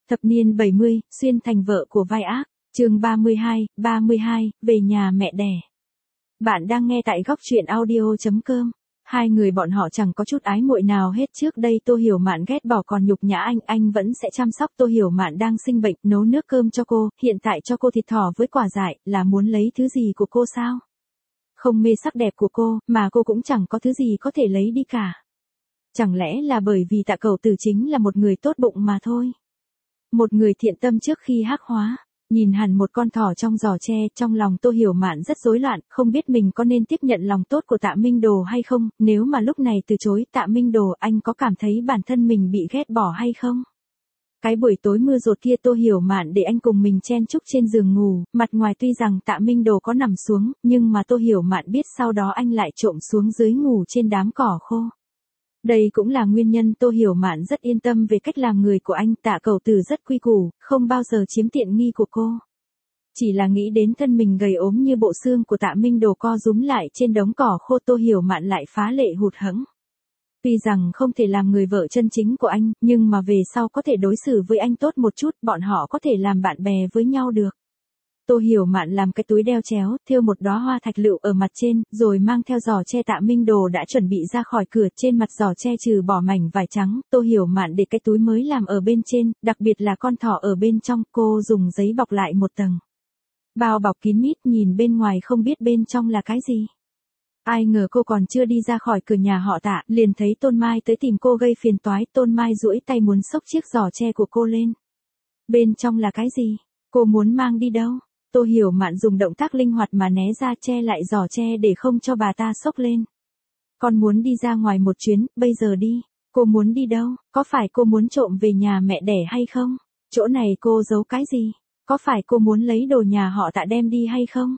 Thập niên 70, xuyên thành vợ của vai ác, chương 32, về nhà mẹ đẻ. Bạn đang nghe tại góc truyện audio.com. Hai người bọn họ chẳng có chút ái muội nào hết. Trước đây Tô Hiểu Mạn ghét bỏ còn nhục nhã anh vẫn sẽ chăm sóc. Tô Hiểu Mạn đang sinh bệnh, nấu nước cơm cho cô, hiện tại cho cô thịt thỏ với quả dại, là muốn lấy thứ gì của cô sao? Không mê sắc đẹp của cô, mà cô cũng chẳng có thứ gì có thể lấy đi cả. Chẳng lẽ là bởi vì Tạ Cẩu Tử chính là một người tốt bụng mà thôi? Một người thiện tâm trước khi hắc hóa. Nhìn hẳn một con thỏ trong giỏ tre, trong lòng Tô Hiểu Mạn rất rối loạn, không biết mình có nên tiếp nhận lòng tốt của Tạ Minh Đồ hay không, nếu mà lúc này từ chối Tạ Minh Đồ, anh có cảm thấy bản thân mình bị ghét bỏ hay không? Cái buổi tối mưa dột kia Tô Hiểu Mạn để anh cùng mình chen chúc trên giường ngủ, mặt ngoài tuy rằng Tạ Minh Đồ có nằm xuống, nhưng mà Tô Hiểu Mạn biết sau đó anh lại trộm xuống dưới ngủ trên đám cỏ khô. Đây cũng là nguyên nhân Tô Hiểu Mạn rất yên tâm về cách làm người của anh. Tạ Cẩu Tử rất quy củ, không bao giờ chiếm tiện nghi của cô. Chỉ là nghĩ đến thân mình gầy ốm như bộ xương của Tạ Minh Đồ co rúm lại trên đống cỏ khô, Tô Hiểu Mạn lại phá lệ hụt hẫng. Tuy rằng không thể làm người vợ chân chính của anh, nhưng mà về sau có thể đối xử với anh tốt một chút, bọn họ có thể làm bạn bè với nhau được. Tô Hiểu Mạn làm cái túi đeo chéo, thêu một đóa hoa thạch lựu ở mặt trên, rồi mang theo giỏ tre Tạ Minh Đồ đã chuẩn bị ra khỏi cửa. Trên mặt giỏ tre trừ bỏ mảnh vải trắng, Tô Hiểu Mạn để cái túi mới làm ở bên trên, đặc biệt là con thỏ ở bên trong, cô dùng giấy bọc lại một tầng. Bao bọc kín mít, nhìn bên ngoài không biết bên trong là cái gì. Ai ngờ cô còn chưa đi ra khỏi cửa nhà họ Tạ, liền thấy Tôn Mai tới tìm cô gây phiền toái. Tôn Mai duỗi tay muốn xốc chiếc giỏ tre của cô lên. Bên trong là cái gì? Cô muốn mang đi đâu? Tô Hiểu Mạn dùng động tác linh hoạt mà né ra, che lại giỏ tre để không cho bà ta xốc lên. Con muốn đi ra ngoài một chuyến, bây giờ đi. Cô muốn đi đâu? Có phải cô muốn trộm về nhà mẹ đẻ hay không? Chỗ này cô giấu cái gì? Có phải cô muốn lấy đồ nhà họ Tạ đem đi hay không?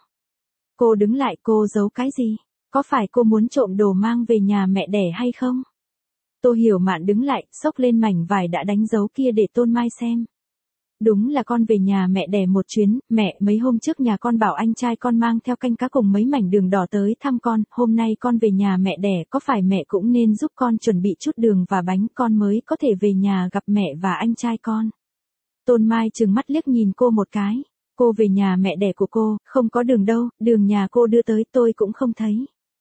Cô đứng lại, cô giấu cái gì? Có phải cô muốn trộm đồ mang về nhà mẹ đẻ hay không? Tô Hiểu Mạn đứng lại, xốc lên mảnh vải đã đánh dấu kia để Tôn Mai xem. Đúng là con về nhà mẹ đẻ một chuyến. Mẹ, mấy hôm trước nhà con bảo anh trai con mang theo canh cá cùng mấy mảnh đường đỏ tới thăm con, hôm nay con về nhà mẹ đẻ, có phải mẹ cũng nên giúp con chuẩn bị chút đường và bánh, con mới có thể về nhà gặp mẹ và anh trai con. Tôn Mai trừng mắt liếc nhìn cô một cái. Cô về nhà mẹ đẻ của cô, không có đường đâu, đường nhà cô đưa tới tôi cũng không thấy.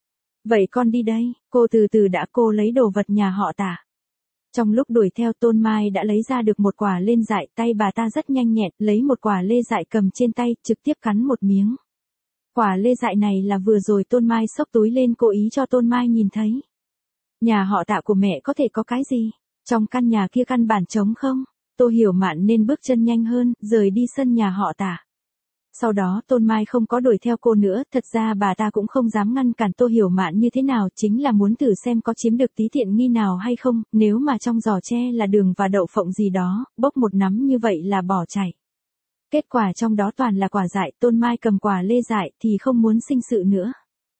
Vậy con đi đây. Cô từ từ đã, cô lấy đồ vật nhà họ Tạ. Trong lúc đuổi theo, Tôn Mai đã lấy ra được một quả lên dại, tay bà ta rất nhanh nhẹn, lấy một quả lê dại cầm trên tay, trực tiếp cắn một miếng. Quả lê dại này là vừa rồi Tôn Mai xốc túi lên cố ý cho Tôn Mai nhìn thấy. Nhà họ Tạ của mẹ có thể có cái gì? Trong căn nhà kia căn bản trống không? Tô Hiểu Mạn nên bước chân nhanh hơn, rời đi sân nhà họ Tạ. Sau đó Tôn Mai không có đuổi theo cô nữa, thật ra bà ta cũng không dám ngăn cản Tô Hiểu Mạn như thế nào, chính là muốn thử xem có chiếm được tí tiện nghi nào hay không, nếu mà trong giỏ tre là đường và đậu phộng gì đó, bốc một nắm như vậy là bỏ chạy. Kết quả trong đó toàn là quả dại, Tôn Mai cầm quả lê dại thì không muốn sinh sự nữa.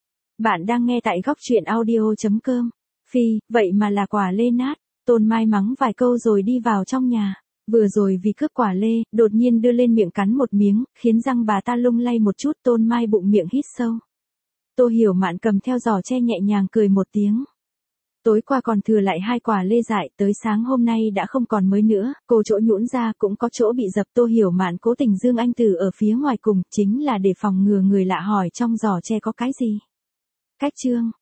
Bạn đang nghe tại góc truyện audio.com. Phi, vậy mà là quả lê nát. Tôn Mai mắng vài câu rồi đi vào trong nhà. Vừa rồi vì cướp quả lê, đột nhiên đưa lên miệng cắn một miếng, khiến răng bà ta lung lay một chút. Tôn Mai bụng miệng hít sâu. Tô Hiểu Mạn cầm theo giỏ tre nhẹ nhàng cười một tiếng. Tối qua còn thừa lại 2 quả lê dại, tới sáng hôm nay đã không còn mới nữa, cô chỗ nhũn ra cũng có chỗ bị dập. Tô Hiểu Mạn cố tình dương anh từ ở phía ngoài cùng, chính là để phòng ngừa người lạ hỏi trong giỏ tre có cái gì. Cách chương